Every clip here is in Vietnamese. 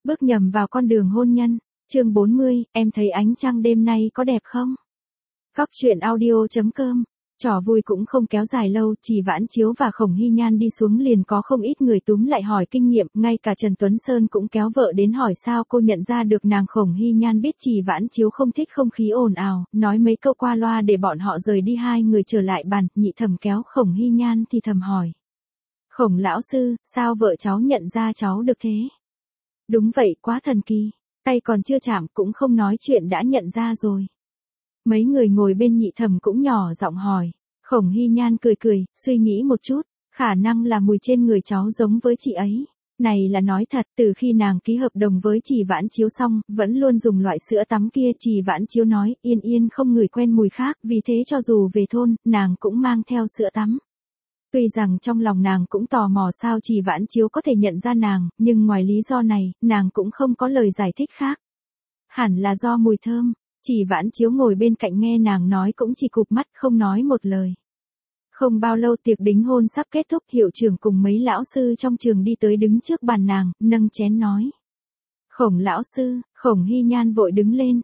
Bước nhầm vào con đường hôn nhân. Chương 40, em thấy ánh trăng đêm nay có đẹp không? Góc truyện audio.com. Trò vui cũng không kéo dài lâu, Trì Vãn Chiếu và Khổng Hy Nhan đi xuống liền có không ít người túm lại hỏi kinh nghiệm, ngay cả Trần Tuấn Sơn cũng kéo vợ đến hỏi sao cô nhận ra được nàng. Khổng Hy Nhan biết Trì Vãn Chiếu không thích không khí ồn ào, nói mấy câu qua loa để bọn họ rời đi. Hai người trở lại bàn, Nhị Thẩm kéo Khổng Hy Nhan thì thầm hỏi. Khổng lão sư, sao vợ cháu nhận ra cháu được thế? Đúng vậy, quá thần kỳ, tay còn chưa chạm cũng không nói chuyện đã nhận ra rồi. Mấy người ngồi bên Nhị Thẩm cũng nhỏ giọng hỏi. Khổng Hy Nhan cười cười, suy nghĩ một chút, khả năng là mùi trên người cháu giống với chị ấy. Này là nói thật, từ khi nàng ký hợp đồng với Trì Vãn Chiếu xong, vẫn luôn dùng loại sữa tắm kia. Trì Vãn Chiếu nói, Yên Yên không ngửi quen mùi khác, vì thế cho dù về thôn, nàng cũng mang theo sữa tắm. Tuy rằng trong lòng nàng cũng tò mò sao Trì Vãn Chiếu có thể nhận ra nàng, nhưng ngoài lý do này, nàng cũng không có lời giải thích khác. Hẳn là do mùi thơm. Trì Vãn Chiếu ngồi bên cạnh nghe nàng nói cũng chỉ cụp mắt không nói một lời. Không bao lâu tiệc đính hôn sắp kết thúc, hiệu trưởng cùng mấy lão sư trong trường đi tới đứng trước bàn nàng, nâng chén nói. Khổng lão sư. Khổng Hy Nhan vội đứng lên.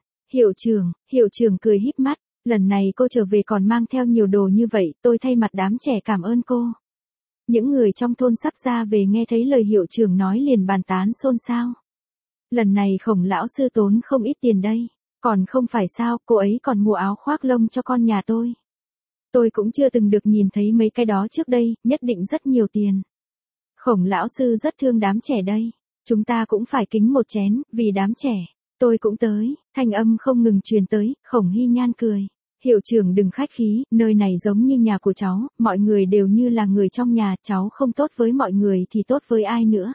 Hiệu trưởng cười híp mắt. Lần này cô trở về còn mang theo nhiều đồ như vậy, tôi thay mặt đám trẻ cảm ơn cô. Những người trong thôn sắp ra về nghe thấy lời hiệu trưởng nói liền bàn tán xôn xao. Lần này Khổng lão sư tốn không ít tiền đây. Còn không phải sao, cô ấy còn mua áo khoác lông cho con nhà tôi. Tôi cũng chưa từng được nhìn thấy mấy cái đó trước đây, nhất định rất nhiều tiền. Khổng lão sư rất thương đám trẻ đây. Chúng ta cũng phải kính một chén, vì đám trẻ. Tôi cũng tới, thanh âm không ngừng truyền tới. Khổng Hy Nhan cười. Hiệu trưởng đừng khách khí, nơi này giống như nhà của cháu, mọi người đều như là người trong nhà, cháu không tốt với mọi người thì tốt với ai nữa.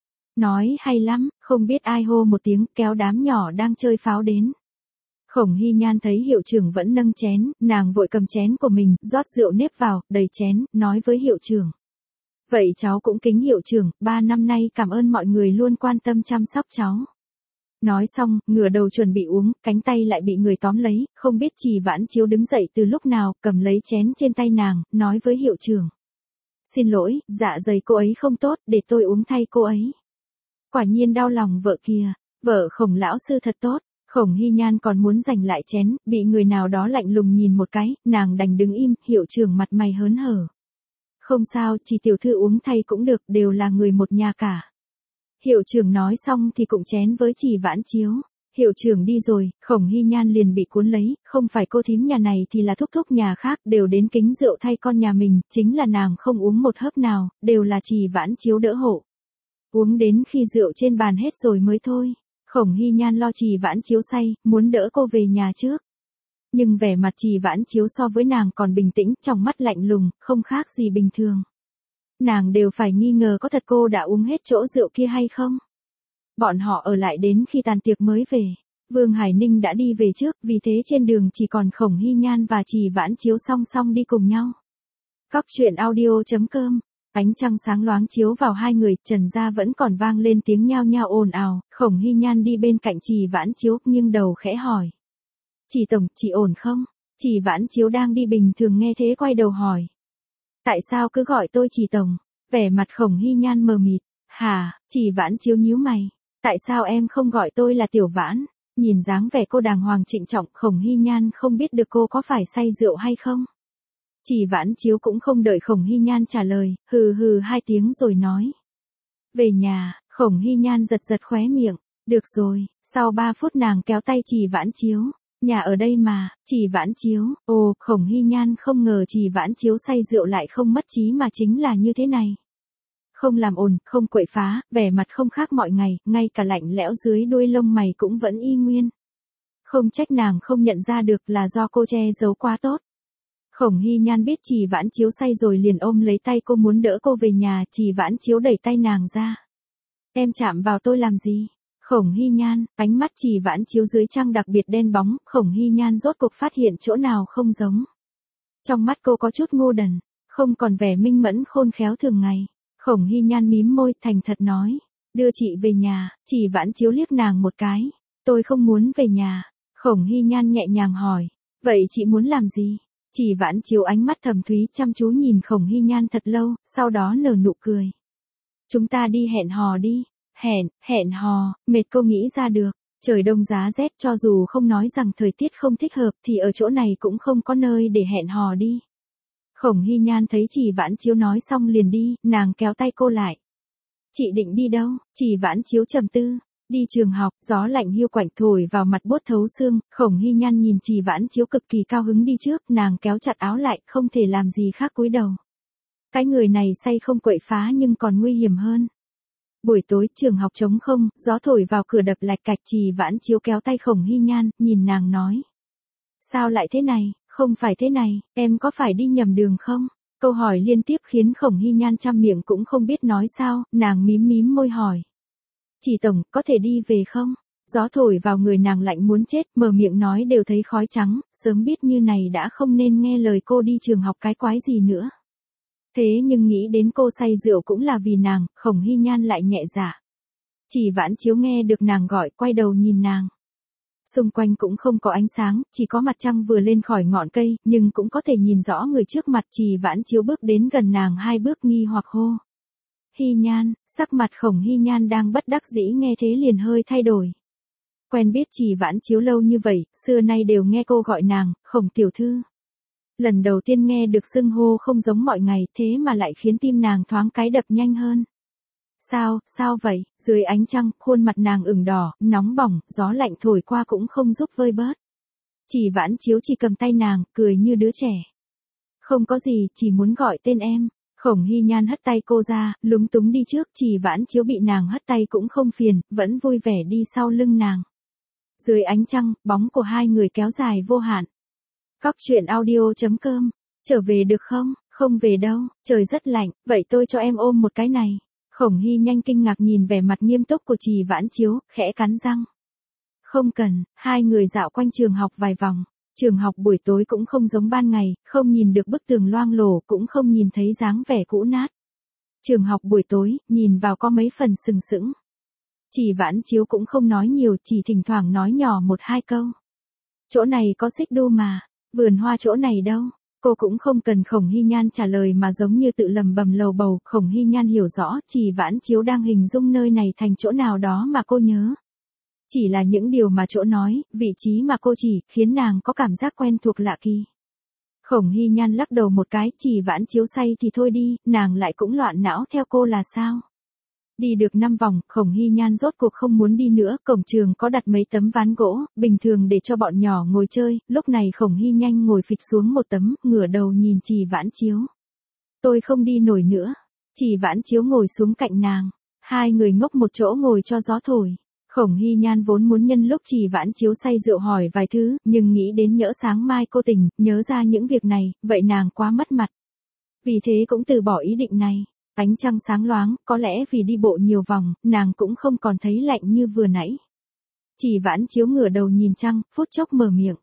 Nói hay lắm, không biết ai hô một tiếng kéo đám nhỏ đang chơi pháo đến. Khổng Hy Nhan thấy hiệu trưởng vẫn nâng chén, nàng vội cầm chén của mình, rót rượu nếp vào, đầy chén, nói với hiệu trưởng. Vậy cháu cũng kính hiệu trưởng, 3 năm nay cảm ơn mọi người luôn quan tâm chăm sóc cháu. Nói xong, ngửa đầu chuẩn bị uống, cánh tay lại bị người tóm lấy, không biết Trì Vãn Chiếu đứng dậy từ lúc nào, cầm lấy chén trên tay nàng, nói với hiệu trưởng. Xin lỗi, dạ dày cô ấy không tốt, để tôi uống thay cô ấy. Quả nhiên đau lòng vợ kìa, vợ Khổng lão sư thật tốt. Khổng Hy Nhan còn muốn giành lại chén, bị người nào đó lạnh lùng nhìn một cái, nàng đành đứng im, hiệu trưởng mặt mày hớn hở. Không sao, chỉ tiểu thư uống thay cũng được, đều là người một nhà cả. Hiệu trưởng nói xong thì cũng chén với Trì Vãn Chiếu. Hiệu trưởng đi rồi, Khổng Hy Nhan liền bị cuốn lấy, không phải cô thím nhà này thì là thúc thúc nhà khác, đều đến kính rượu thay con nhà mình, chính là nàng không uống một hớp nào, đều là Trì Vãn Chiếu đỡ hộ. Uống đến khi rượu trên bàn hết rồi mới thôi. Khổng Hy Nhan lo Trì Vãn Chiếu say, muốn đỡ cô về nhà trước. Nhưng vẻ mặt Trì Vãn Chiếu so với nàng còn bình tĩnh, trong mắt lạnh lùng, không khác gì bình thường. Nàng đều phải nghi ngờ có thật cô đã uống hết chỗ rượu kia hay không. Bọn họ ở lại đến khi tàn tiệc mới về. Vương Hải Ninh đã đi về trước, vì thế trên đường chỉ còn Khổng Hy Nhan và Trì Vãn Chiếu song song đi cùng nhau. Góc truyện audio.com. Ánh trăng sáng loáng chiếu vào hai người, trần gia vẫn còn vang lên tiếng nhao nhao ồn ào. Khổng Hy Nhan đi bên cạnh Trì Vãn Chiếu, nghiêng đầu khẽ hỏi. Trì tổng, chị ổn không? Trì Vãn Chiếu đang đi bình thường nghe thế quay đầu hỏi. Tại sao cứ gọi tôi Trì tổng? Vẻ mặt Khổng Hy Nhan mờ mịt. Hả? Trì Vãn Chiếu nhíu mày. Tại sao em không gọi tôi là Tiểu Vãn? Nhìn dáng vẻ cô đàng hoàng trịnh trọng, Khổng Hy Nhan không biết được cô có phải say rượu hay không. Trì Vãn Chiếu cũng không đợi Khổng Hy Nhan trả lời, hừ hừ 2 tiếng rồi nói. Về nhà. Khổng Hy Nhan giật giật khóe miệng. Được rồi. Sau 3 phút nàng kéo tay Trì Vãn Chiếu. Nhà ở đây mà. Trì Vãn Chiếu. Ồ, Khổng Hy Nhan không ngờ Trì Vãn Chiếu say rượu lại không mất trí mà chính là như thế này. Không làm ồn, không quậy phá, vẻ mặt không khác mọi ngày, ngay cả lạnh lẽo dưới đuôi lông mày cũng vẫn y nguyên. Không trách nàng không nhận ra được là do cô che giấu quá tốt. Khổng Hy Nhan biết Trì Vãn Chiếu say rồi liền ôm lấy tay cô muốn đỡ cô về nhà. Trì Vãn Chiếu đẩy tay nàng ra. Em chạm vào tôi làm gì? Khổng Hy Nhan, ánh mắt Trì Vãn Chiếu dưới trăng đặc biệt đen bóng, Khổng Hy Nhan rốt cuộc phát hiện chỗ nào không giống. Trong mắt cô có chút ngu đần, không còn vẻ minh mẫn khôn khéo thường ngày. Khổng Hy Nhan mím môi, thành thật nói. Đưa chị về nhà. Trì Vãn Chiếu liếc nàng một cái. Tôi không muốn về nhà. Khổng Hy Nhan nhẹ nhàng hỏi. Vậy chị muốn làm gì? Trì Vãn Chiếu ánh mắt thầm thúy chăm chú nhìn Khổng Hy Nhan thật lâu, sau đó nở nụ cười. Chúng ta đi hẹn hò đi. hẹn hò, mệt cô nghĩ ra được. Trời đông giá rét cho dù không nói rằng thời tiết không thích hợp thì ở chỗ này cũng không có nơi để hẹn hò đi. Khổng Hy Nhan thấy Chỉ Vãn Chiếu nói xong liền đi, nàng kéo tay cô lại. Chị định đi đâu? Chỉ Vãn Chiếu trầm tư. Đi trường học, gió lạnh hiu quạnh thổi vào mặt buốt thấu xương, Khổng Hy Nhan nhìn Chỉ Vãn Chiếu cực kỳ cao hứng đi trước, nàng kéo chặt áo lại, không thể làm gì khác cúi đầu. Cái người này say không quậy phá nhưng còn nguy hiểm hơn. Buổi tối, trường học trống không, gió thổi vào cửa đập lạch cạch. Chỉ Vãn Chiếu kéo tay Khổng Hy Nhan, nhìn nàng nói. Sao lại thế này, không phải thế này, em có phải đi nhầm đường không? Câu hỏi liên tiếp khiến Khổng Hy Nhan trăm miệng cũng không biết nói sao, nàng mím môi hỏi. Chỉ tổng, có thể đi về không? Gió thổi vào người nàng lạnh muốn chết, mở miệng nói đều thấy khói trắng, sớm biết như này đã không nên nghe lời cô đi trường học cái quái gì nữa. Thế nhưng nghĩ đến cô say rượu cũng là vì nàng, Khổng Hy Nhan lại nhẹ dạ. Chỉ Vãn Chiếu nghe được nàng gọi, quay đầu nhìn nàng. Xung quanh cũng không có ánh sáng, chỉ có mặt trăng vừa lên khỏi ngọn cây, nhưng cũng có thể nhìn rõ người trước mặt. Chỉ Vãn Chiếu bước đến gần nàng 2 bước nghi hoặc hô. Hy Nhan, sắc mặt Khổng Hy Nhan đang bất đắc dĩ nghe thế liền hơi thay đổi. Quen biết Chỉ Vãn Chiếu lâu như vậy, xưa nay đều nghe cô gọi nàng, Khổng tiểu thư. Lần đầu tiên nghe được xưng hô không giống mọi ngày thế mà lại khiến tim nàng thoáng cái đập nhanh hơn. Sao vậy? Dưới ánh trăng, khuôn mặt nàng ửng đỏ, nóng bỏng, gió lạnh thổi qua cũng không giúp vơi bớt. Chỉ Vãn Chiếu chỉ cầm tay nàng, cười như đứa trẻ. Không có gì, chỉ muốn gọi tên em. Khổng Hy Nhan hất tay cô ra, lúng túng đi trước. Chỉ Vãn Chiếu bị nàng hất tay cũng không phiền, vẫn vui vẻ đi sau lưng nàng. Dưới ánh trăng, bóng của hai người kéo dài vô hạn. Cóc truyện audio.com. Trở về được không? Không về đâu, trời rất lạnh, vậy tôi cho em ôm một cái này. Khổng Hy Nhanh kinh ngạc nhìn vẻ mặt nghiêm túc của Chỉ Vãn Chiếu, khẽ cắn răng. Không cần, hai người dạo quanh trường học vài vòng. Trường học buổi tối cũng không giống ban ngày, không nhìn được bức tường loang lổ, cũng không nhìn thấy dáng vẻ cũ nát. Trường học buổi tối, nhìn vào có mấy phần sừng sững. Chỉ Vãn Chiếu cũng không nói nhiều, chỉ thỉnh thoảng nói nhỏ 1-2 câu. Chỗ này có xích đu mà, vườn hoa chỗ này đâu? Cô cũng không cần Khổng Hy Nhan trả lời mà giống như tự lầm bầm lầu bầu. Khổng Hy Nhan hiểu rõ Chỉ Vãn Chiếu đang hình dung nơi này thành chỗ nào đó mà cô nhớ. Chỉ là những điều mà chỗ nói, vị trí mà cô chỉ, khiến nàng có cảm giác quen thuộc lạ kỳ. Khổng Hy Nhan lắc đầu một cái. Chỉ Vãn Chiếu say thì thôi đi, nàng lại cũng loạn não theo cô là sao? Đi được 5 vòng, Khổng Hy Nhan rốt cuộc không muốn đi nữa. Cổng trường có đặt mấy tấm ván gỗ, bình thường để cho bọn nhỏ ngồi chơi. Lúc này Khổng Hy Nhanh ngồi phịch xuống một tấm, ngửa đầu nhìn Chỉ Vãn Chiếu. Tôi không đi nổi nữa. Chỉ Vãn Chiếu ngồi xuống cạnh nàng. Hai người ngốc một chỗ ngồi cho gió thổi. Khổng Hy Nhan vốn muốn nhân lúc Chỉ Vãn Chiếu say rượu hỏi vài thứ, nhưng nghĩ đến nhỡ sáng mai cô tỉnh, nhớ ra những việc này, vậy nàng quá mất mặt. Vì thế cũng từ bỏ ý định này. Ánh trăng sáng loáng, có lẽ vì đi bộ nhiều vòng, nàng cũng không còn thấy lạnh như vừa nãy. Chỉ Vãn Chiếu ngửa đầu nhìn trăng, phút chốc mở miệng.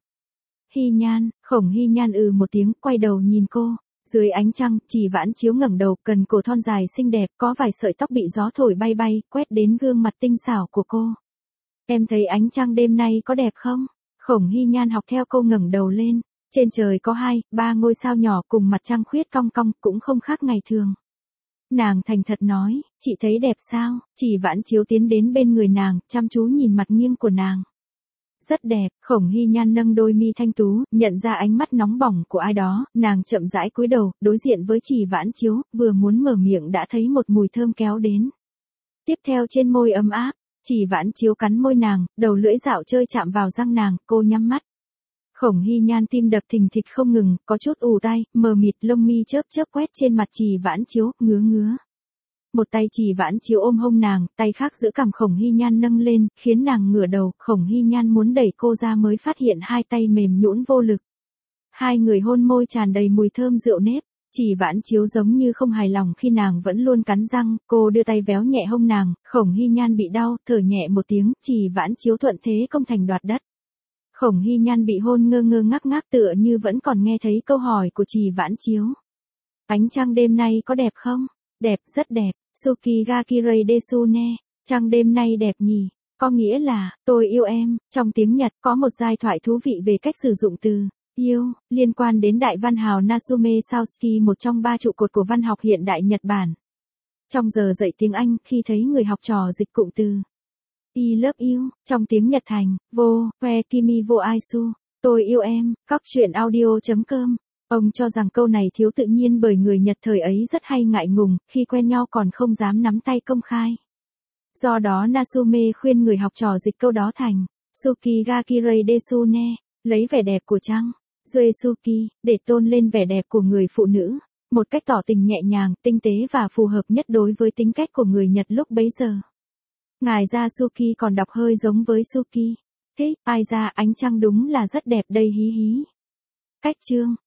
Hy Nhan, Khổng Hy Nhan một tiếng, quay đầu nhìn cô. Dưới ánh trăng, Chỉ Vãn Chiếu ngẩng đầu, cần cổ thon dài xinh đẹp, có vài sợi tóc bị gió thổi bay bay, quét đến gương mặt tinh xảo của cô. Em thấy ánh trăng đêm nay có đẹp không? Khổng Hy Nhan học theo cô ngẩng đầu lên. Trên trời có 2-3 ngôi sao nhỏ cùng mặt trăng khuyết cong cong, cũng không khác ngày thường. Nàng thành thật nói, chị thấy đẹp sao? Chỉ Vãn Chiếu tiến đến bên người nàng, chăm chú nhìn mặt nghiêng của nàng. Rất đẹp. Khổng Hy Nhan nâng đôi mi thanh tú, nhận ra ánh mắt nóng bỏng của ai đó, nàng chậm rãi cúi đầu, đối diện với Chỉ Vãn Chiếu, vừa muốn mở miệng đã thấy một mùi thơm kéo đến. Tiếp theo trên môi ấm áp, Chỉ Vãn Chiếu cắn môi nàng, đầu lưỡi dạo chơi chạm vào răng nàng, cô nhắm mắt. Khổng Hy Nhan tim đập thình thịch không ngừng, có chút ù tai, mờ mịt, lông mi chớp chớp quét trên mặt Chỉ Vãn Chiếu, ngứa. Một tay Chỉ Vãn Chiếu ôm hông nàng, tay khác giữ cằm Khổng Hy Nhan nâng lên, khiến nàng ngửa đầu. Khổng Hy Nhan muốn đẩy cô ra mới phát hiện hai tay mềm nhũn vô lực. Hai người hôn môi tràn đầy mùi thơm rượu nếp. Chỉ Vãn Chiếu giống như không hài lòng khi nàng vẫn luôn cắn răng, cô đưa tay véo nhẹ hông nàng. Khổng Hy Nhan bị đau, thở nhẹ một tiếng, Chỉ Vãn Chiếu thuận thế công thành đoạt đất. Khổng Hy Nhan bị hôn ngơ ngác tựa như vẫn còn nghe thấy câu hỏi của Chỉ Vãn Chiếu. Ánh trăng đêm nay có đẹp không? Đẹp, rất đẹp. Sukigaki Rei Desune. Trăng đêm nay đẹp nhỉ? Có nghĩa là, tôi yêu em. Trong tiếng Nhật có một giai thoại thú vị về cách sử dụng từ yêu, liên quan đến đại văn hào Natsume Soseki, một trong 3 trụ cột của văn học hiện đại Nhật Bản. Trong giờ dạy tiếng Anh, khi thấy người học trò dịch cụm từ I love you, trong tiếng Nhật thành, vô, que kimi wo aisu, tôi yêu em, Cóc truyện audio.com. Ông cho rằng câu này thiếu tự nhiên bởi người Nhật thời ấy rất hay ngại ngùng, khi quen nhau còn không dám nắm tay công khai. Do đó Natsume khuyên người học trò dịch câu đó thành Suki ga kirei desu ne, lấy vẻ đẹp của trăng, Suki, để tôn lên vẻ đẹp của người phụ nữ, một cách tỏ tình nhẹ nhàng, tinh tế và phù hợp nhất đối với tính cách của người Nhật lúc bấy giờ. Ngài Yasuki còn đọc hơi giống với Suki. Thích, ai ra ánh trăng đúng là rất đẹp đây hí hí. Cách chương